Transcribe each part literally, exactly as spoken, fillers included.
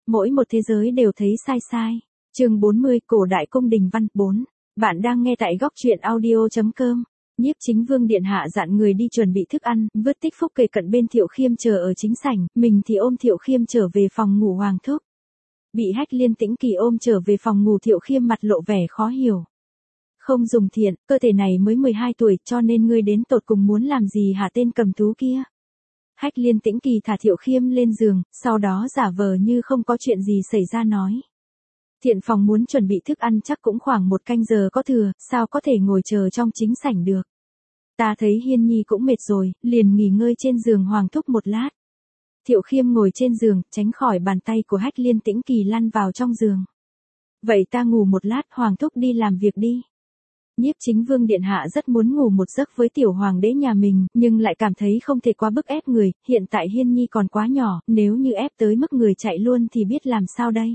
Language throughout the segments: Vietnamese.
Mỗi một thế giới đều thấy sai sai. Chương bốn mươi, Cổ đại cung đình văn. bốn. Bạn đang nghe tại góc truyện audio chấm com. Nhiếp Chính Vương điện hạ dặn người đi chuẩn bị thức ăn, vứt Tích Phúc kề cận bên Thiệu Khiêm chờ ở chính sảnh, mình thì ôm Thiệu Khiêm trở về phòng ngủ Hoàng thúc. Bị Hách Liên Tĩnh Kỳ ôm trở về phòng ngủ, Thiệu Khiêm mặt lộ vẻ khó hiểu. Không dùng thiện, cơ thể này mới mười hai tuổi, cho nên ngươi đến tột cùng muốn làm gì hả tên cầm thú kia? Hách Liên Tĩnh Kỳ thả Thiệu Khiêm lên giường, sau đó giả vờ như không có chuyện gì xảy ra nói. Thiện phòng muốn chuẩn bị thức ăn chắc cũng khoảng một canh giờ có thừa, sao có thể ngồi chờ trong chính sảnh được. Ta thấy Hiên Nhi cũng mệt rồi, liền nghỉ ngơi trên giường Hoàng thúc một lát. Thiệu Khiêm ngồi trên giường, tránh khỏi bàn tay của Hách Liên Tĩnh Kỳ lăn vào trong giường. Vậy ta ngủ một lát, Hoàng thúc đi làm việc đi. Nhiếp Chính Vương điện hạ rất muốn ngủ một giấc với tiểu hoàng đế nhà mình, nhưng lại cảm thấy không thể quá bức ép người, hiện tại Hiên Nhi còn quá nhỏ, nếu như ép tới mức người chạy luôn thì biết làm sao đây.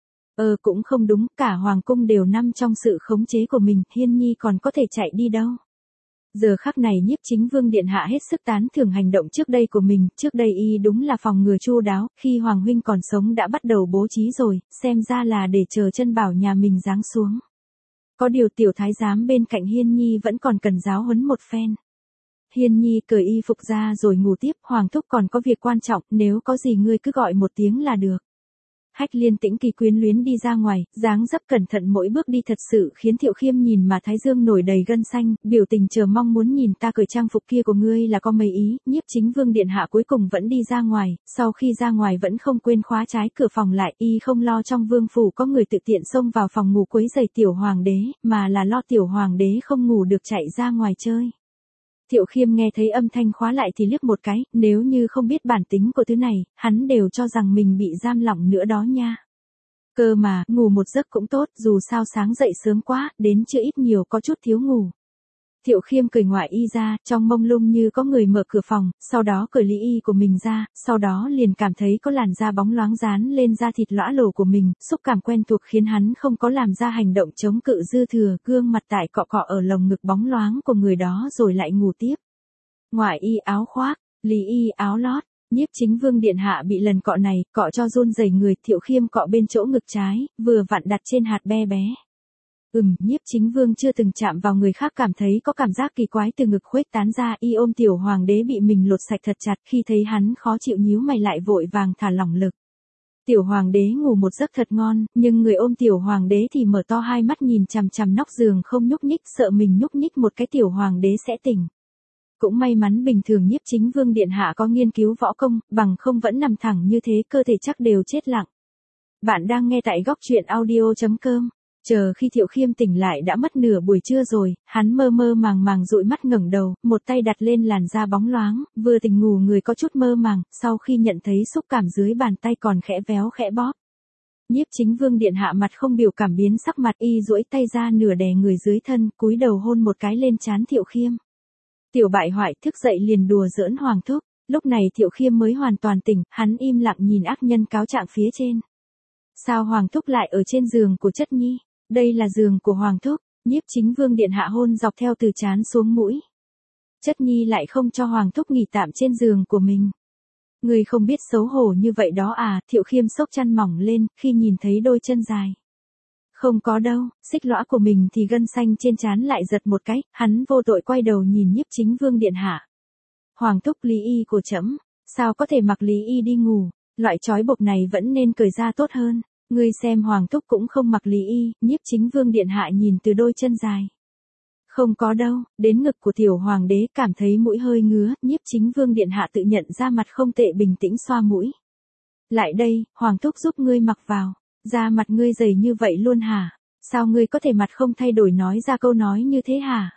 Ờ cũng không đúng, cả hoàng cung đều nằm trong sự khống chế của mình, Hiên Nhi còn có thể chạy đi đâu. Giờ khắc này Nhiếp Chính Vương điện hạ hết sức tán thưởng hành động trước đây của mình, trước đây y đúng là phòng ngừa chu đáo, khi Hoàng huynh còn sống đã bắt đầu bố trí rồi, xem ra là để chờ chân bảo nhà mình giáng xuống. Có điều tiểu thái giám bên cạnh Hiên Nhi vẫn còn cần giáo huấn một phen. Hiên Nhi cởi y phục ra rồi ngủ tiếp, Hoàng thúc còn có việc quan trọng, nếu có gì ngươi cứ gọi một tiếng là được. Hách Liên Tĩnh Kỳ quyến luyến đi ra ngoài, dáng dấp cẩn thận mỗi bước đi thật sự khiến Thiệu Khiêm nhìn mà thái dương nổi đầy gân xanh, biểu tình chờ mong muốn nhìn ta cởi trang phục kia của ngươi là có mấy ý. Nhiếp Chính Vương điện hạ cuối cùng vẫn đi ra ngoài, sau khi ra ngoài vẫn không quên khóa trái cửa phòng lại, y không lo trong vương phủ có người tự tiện xông vào phòng ngủ quấy rầy tiểu hoàng đế, mà là lo tiểu hoàng đế không ngủ được chạy ra ngoài chơi. Thiệu Khiêm nghe thấy âm thanh khóa lại thì liếc một cái, nếu như không biết bản tính của thứ này, hắn đều cho rằng mình bị giam lỏng nữa đó nha. Cơ mà, ngủ một giấc cũng tốt, dù sao sáng dậy sớm quá, đến trưa ít nhiều có chút thiếu ngủ. Thiệu Khiêm cởi ngoại y ra, trong mông lung như có người mở cửa phòng, sau đó cởi lý y của mình ra, sau đó liền cảm thấy có làn da bóng loáng dán lên da thịt lõa lồ của mình, xúc cảm quen thuộc khiến hắn không có làm ra hành động chống cự dư thừa, gương mặt tại cọ cọ ở lồng ngực bóng loáng của người đó rồi lại ngủ tiếp. Ngoại y áo khoác, lý y áo lót, Nhiếp Chính Vương điện hạ bị lần cọ này, cọ cho run rẩy người, Thiệu Khiêm cọ bên chỗ ngực trái, vừa vặn đặt trên hạt be bé. Ừm, Nhiếp Chính Vương chưa từng chạm vào người khác cảm thấy có cảm giác kỳ quái từ ngực khuếch tán ra, y ôm tiểu hoàng đế bị mình lột sạch thật chặt, khi thấy hắn khó chịu nhíu mày lại vội vàng thả lỏng lực. Tiểu hoàng đế ngủ một giấc thật ngon, nhưng người ôm tiểu hoàng đế thì mở to hai mắt nhìn chằm chằm nóc giường không nhúc nhích, sợ mình nhúc nhích một cái tiểu hoàng đế sẽ tỉnh. Cũng may mắn bình thường Nhiếp Chính Vương điện hạ có nghiên cứu võ công, bằng không vẫn nằm thẳng như thế cơ thể chắc đều chết lặng. Bạn đang nghe tại góc truyện audio chấm com. Chờ khi Thiệu Khiêm tỉnh lại đã mất nửa buổi trưa rồi, hắn mơ mơ màng màng dụi mắt ngẩng đầu, một tay đặt lên làn da bóng loáng, vừa tỉnh ngủ người có chút mơ màng, sau khi nhận thấy xúc cảm dưới bàn tay còn khẽ véo khẽ bóp. Nhiếp Chính Vương điện hạ mặt không biểu cảm biến sắc mặt, y duỗi tay ra nửa đè người dưới thân, cúi đầu hôn một cái lên trán Thiệu Khiêm. Tiểu bại hoại thức dậy liền đùa giỡn Hoàng thúc, lúc này Thiệu Khiêm mới hoàn toàn tỉnh, hắn im lặng nhìn ác nhân cáo trạng phía trên. Sao Hoàng thúc lại ở trên giường của Chất Nhi? Đây là giường của Hoàng thúc. Nhiếp Chính Vương điện hạ hôn dọc theo từ trán xuống mũi. Chất Nhi lại không cho Hoàng thúc nghỉ tạm trên giường của mình. Người không biết xấu hổ như vậy đó à? Thiệu Khiêm xốc chăn mỏng lên, khi nhìn thấy đôi chân dài. Không có đâu, xích lõa của mình thì gân xanh trên trán lại giật một cái, hắn vô tội quay đầu nhìn Nhiếp Chính Vương điện hạ. Hoàng thúc, lý y của trẫm, sao có thể mặc lý y đi ngủ, loại trói buộc này vẫn nên cởi ra tốt hơn. Ngươi xem Hoàng thúc cũng không mặc lý y. Nhiếp Chính Vương điện hạ nhìn từ đôi chân dài. Không có đâu, đến ngực của tiểu hoàng đế cảm thấy mũi hơi ngứa, Nhiếp Chính Vương điện hạ tự nhận ra mặt không tệ bình tĩnh xoa mũi. Lại đây, Hoàng thúc giúp ngươi mặc vào, da mặt ngươi dày như vậy luôn hả? Sao ngươi có thể mặt không thay đổi nói ra câu nói như thế hả?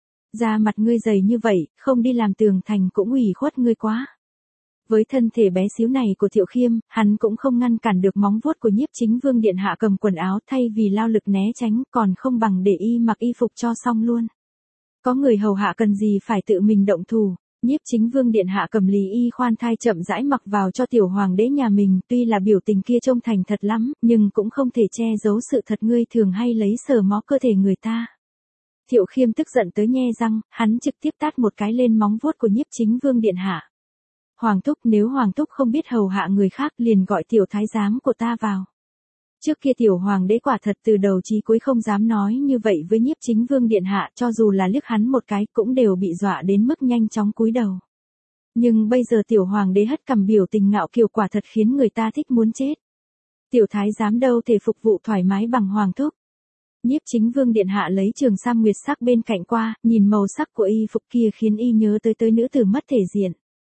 Da mặt ngươi dày như vậy, không đi làm tường thành cũng ủy khuất ngươi quá. Với thân thể bé xíu này của Thiệu Khiêm, hắn cũng không ngăn cản được móng vuốt của Nhiếp Chính Vương điện hạ cầm quần áo, thay vì lao lực né tránh, còn không bằng để y mặc y phục cho xong luôn. Có người hầu hạ cần gì phải tự mình động thủ. Nhiếp Chính Vương điện hạ cầm lý y khoan thai chậm rãi mặc vào cho tiểu hoàng đế nhà mình, tuy là biểu tình kia trông thành thật lắm, nhưng cũng không thể che giấu sự thật ngươi thường hay lấy sờ mó cơ thể người ta. Thiệu Khiêm tức giận tới nhe răng, hắn trực tiếp tát một cái lên móng vuốt của Nhiếp Chính Vương điện hạ. Hoàng thúc, nếu Hoàng thúc không biết hầu hạ người khác liền gọi tiểu thái giám của ta vào. Trước kia tiểu hoàng đế quả thật từ đầu chí cuối không dám nói như vậy với Nhiếp Chính Vương điện hạ, cho dù là liếc hắn một cái cũng đều bị dọa đến mức nhanh chóng cúi đầu. Nhưng bây giờ tiểu hoàng đế hất cằm biểu tình ngạo kiều quả thật khiến người ta thích muốn chết. Tiểu thái giám đâu thể phục vụ thoải mái bằng Hoàng thúc. Nhiếp Chính Vương điện hạ lấy trường sam nguyệt sắc bên cạnh qua, nhìn màu sắc của y phục kia khiến y nhớ tới tới nữ tử mất thể diện.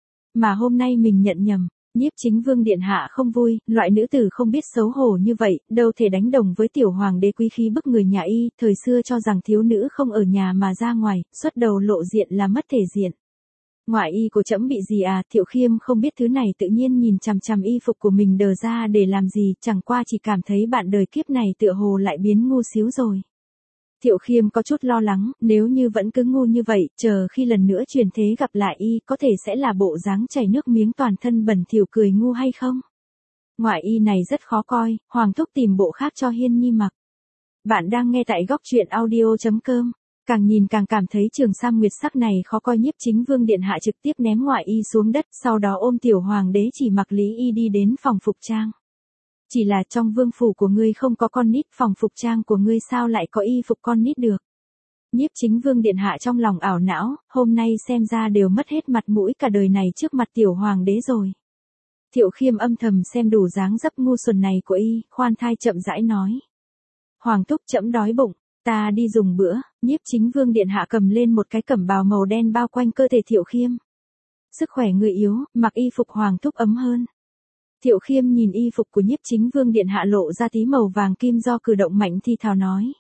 Mà hôm nay mình nhận nhầm, Nhiếp Chính Vương điện hạ không vui, loại nữ tử không biết xấu hổ như vậy, đâu thể đánh đồng với tiểu hoàng đế quý khí bức người nhà y, thời xưa cho rằng thiếu nữ không ở nhà mà ra ngoài, xuất đầu lộ diện là mất thể diện. Ngoại y của trẫm bị gì à, Thiệu Khiêm không biết thứ này tự nhiên nhìn chằm chằm y phục của mình đờ ra để làm gì, chẳng qua chỉ cảm thấy bạn đời kiếp này tựa hồ lại biến ngu xíu rồi. Thiệu Khiêm có chút lo lắng, nếu như vẫn cứ ngu như vậy, chờ khi lần nữa truyền thế gặp lại y, có thể sẽ là bộ dáng chảy nước miếng toàn thân bẩn thỉu cười ngu hay không? Ngoại y này rất khó coi, Hoàng thúc tìm bộ khác cho Hiên Nhi mặc. Bạn đang nghe tại góc truyện audio chấm com. Càng nhìn càng cảm thấy trường sam nguyệt sắc này khó coi. Nhiếp Chính Vương điện hạ trực tiếp ném ngoại y xuống đất, sau đó ôm tiểu hoàng đế chỉ mặc lý y đi đến phòng phục trang. Chỉ là trong vương phủ của ngươi không có con nít, phòng phục trang của ngươi sao lại có y phục con nít được. Nhiếp Chính Vương điện hạ trong lòng ảo não, hôm nay xem ra đều mất hết mặt mũi cả đời này trước mặt tiểu hoàng đế rồi. Thiệu Khiêm âm thầm xem đủ dáng dấp ngu xuẩn này của y, khoan thai chậm rãi nói. Hoàng thúc, trẫm đói bụng, ta đi dùng bữa. Nhiếp Chính Vương điện hạ cầm lên một cái cẩm bào màu đen bao quanh cơ thể Thiệu Khiêm. Sức khỏe người yếu, mặc y phục Hoàng thúc ấm hơn. Thiệu Khiêm nhìn y phục của Nhiếp Chính Vương điện hạ lộ ra tí màu vàng kim do cử động mạnh thi thào nói.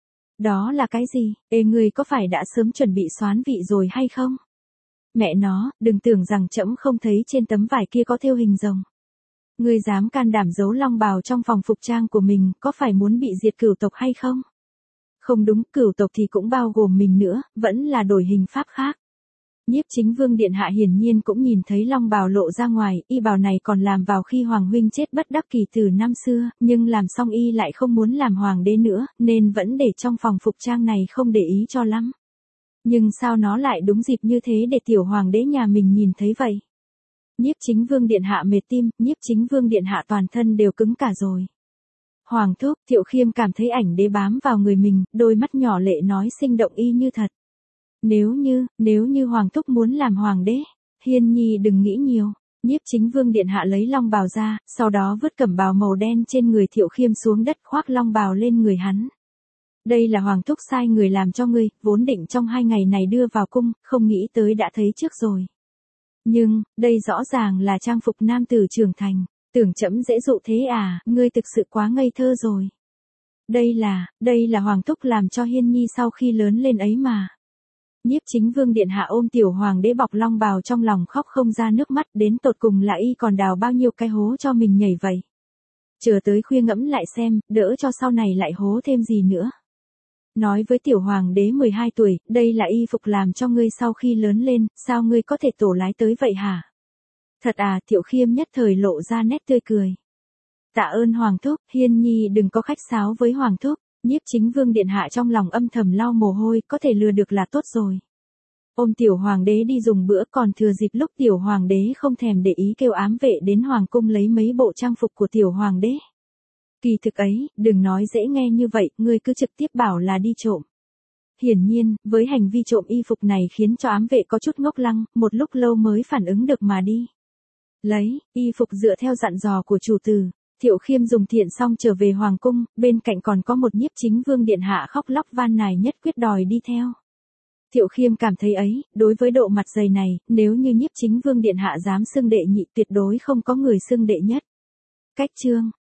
Đó là cái gì, ê ngươi có phải đã sớm chuẩn bị xoán vị rồi hay không? Mẹ nó, đừng tưởng rằng trẫm không thấy trên tấm vải kia có thêu hình rồng. Ngươi dám can đảm giấu long bào trong phòng phục trang của mình, có phải muốn bị diệt cửu tộc hay không? Không đúng, cửu tộc thì cũng bao gồm mình nữa, vẫn là đổi hình pháp khác. Nhiếp Chính Vương điện hạ hiển nhiên cũng nhìn thấy long bào lộ ra ngoài, y bào này còn làm vào khi hoàng huynh chết bất đắc kỳ từ năm xưa, nhưng làm xong y lại không muốn làm hoàng đế nữa, nên vẫn để trong phòng phục trang này không để ý cho lắm. Nhưng sao nó lại đúng dịp như thế để tiểu hoàng đế nhà mình nhìn thấy vậy? Nhiếp Chính Vương điện hạ mệt tim, Nhiếp Chính Vương điện hạ toàn thân đều cứng cả rồi. Hoàng thúc, Thiệu Khiêm cảm thấy ảnh đế bám vào người mình, đôi mắt nhỏ lệ nói sinh động y như thật. Nếu như, nếu như Hoàng thúc muốn làm hoàng đế, Hiên Nhi đừng nghĩ nhiều. Nhiếp Chính Vương điện hạ lấy long bào ra, sau đó vứt cẩm bào màu đen trên người Thiệu Khiêm xuống đất, khoác long bào lên người hắn. Đây là Hoàng thúc sai người làm cho ngươi, vốn định trong hai ngày này đưa vào cung, không nghĩ tới đã thấy trước rồi. Nhưng, đây rõ ràng là trang phục nam tử trưởng thành, tưởng trẫm dễ dụ thế à, ngươi thực sự quá ngây thơ rồi. Đây là, đây là Hoàng thúc làm cho Hiên Nhi sau khi lớn lên ấy mà. Nhiếp Chính Vương điện hạ ôm tiểu hoàng đế bọc long bào trong lòng khóc không ra nước mắt, đến tột cùng là y còn đào bao nhiêu cái hố cho mình nhảy vậy. Chờ tới khuya ngẫm lại xem, đỡ cho sau này lại hố thêm gì nữa. Nói với tiểu hoàng đế mười hai tuổi, đây là y phục làm cho ngươi sau khi lớn lên, sao ngươi có thể tổ lái tới vậy hả? Thật à, Thiệu Khiêm nhất thời lộ ra nét tươi cười. Tạ ơn Hoàng thúc, Hiên Nhi đừng có khách sáo với Hoàng thúc. Nhiếp Chính Vương điện hạ trong lòng âm thầm lau mồ hôi, có thể lừa được là tốt rồi. Ôm tiểu hoàng đế đi dùng bữa, còn thừa dịp lúc tiểu hoàng đế không thèm để ý kêu ám vệ đến hoàng cung lấy mấy bộ trang phục của tiểu hoàng đế. Kỳ thực ấy, đừng nói dễ nghe như vậy, ngươi cứ trực tiếp bảo là đi trộm. Hiển nhiên, với hành vi trộm y phục này khiến cho ám vệ có chút ngốc lăng, một lúc lâu mới phản ứng được mà đi. Lấy, y phục dựa theo dặn dò của chủ tử. Thiệu Khiêm dùng thiện xong trở về hoàng cung, bên cạnh còn có một Nhiếp Chính Vương điện hạ khóc lóc van nài nhất quyết đòi đi theo. Thiệu Khiêm cảm thấy ấy, đối với độ mặt dày này, nếu như Nhiếp Chính Vương điện hạ dám xưng đệ nhị tuyệt đối không có người xưng đệ nhất. Cách chương